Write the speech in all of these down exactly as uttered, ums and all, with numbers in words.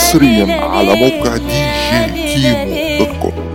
حصريا على موقع دي جي كيمو دوت كوم.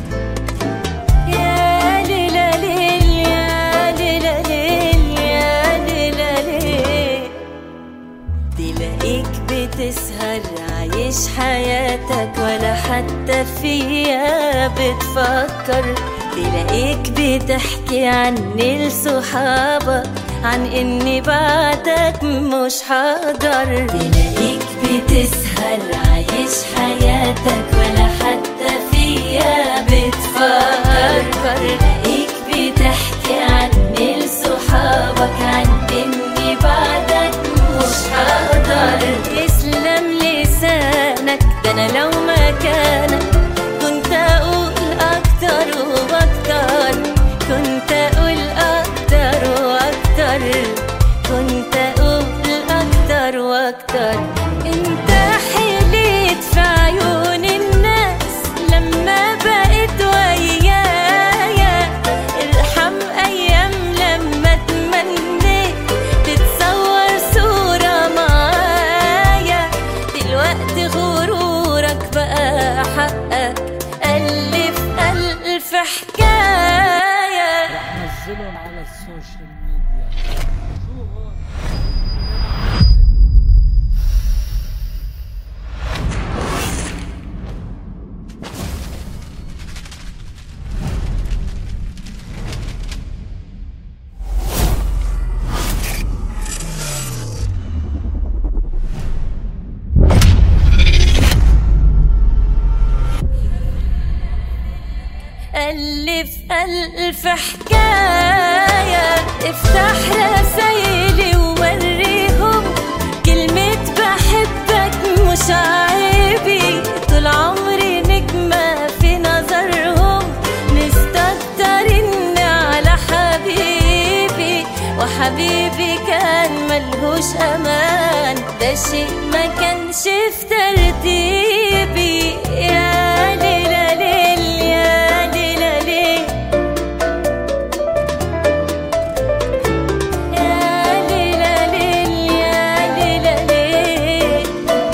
تلاقيك بتسهر عايش حياتك ولا حتى فيها بتفكر، تلاقيك بتحكي عني لصحابك عن اني بعدك مش حاضر. تلاقيك بتسهر عايش حياتك ولا حتى فيها بتفكر، تلاقيك بتحكي عني لصحابك عن اني بعدك مش حاضر. يسلم لسانك، ده انا لو مكانك كنت اقول اكتر واكتر، كنت اقول اكتر واكتر، كنت اقول اكتر واكتر. انت حليت في عيون الناس لما بقيت ويايا، ارحم ايام لما تمنيت تتصور صورة معايا، دلوقتي غرورك بقى حقك، ألف ألف حكاية. راح نزلهم على السوشيال ميديا. ألف ألف حكاية، افتح رسايلي ووريهم كلمة بحبك مش عيبي، طول عمري نجمة في نظرهم، مستكترين على حبيبي، وحبيبي كان ملهوش أمان، ده شيء ما كانش في ترتيبي. يا ليلى ليل يا ليلى ليل، يا ليلى ليل يا ليلى ليل.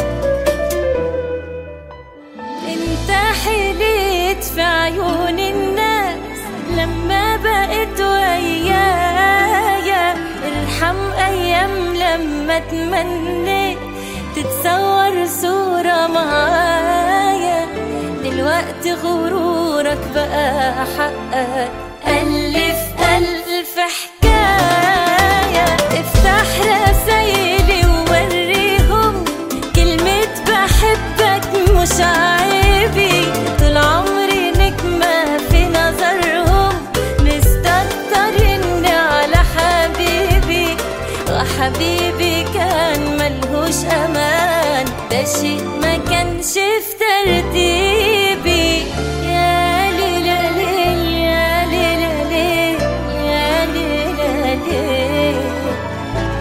انت حليت في عيون الناس لما بقيت ويايا، ارحم ايام لما تمنيت تتصور صورة معايا، دلوقتي غرورك بقى حقك، ألف ألف حكاية. افتح رسايلي ووريهم كلمة بحبك مش عيبي، طول عمري نجمة في نظرهم، مستكترين على حبيبي، وحبيبي كان ملهوش أمان، ده شيء ما كانش في ترتيبي. يا ليلى ليل يا ليلى ليل يا ليلى ليل.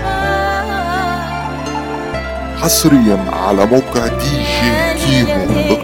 آه. حصريا على موقع دي جي كيمو دوت كوم.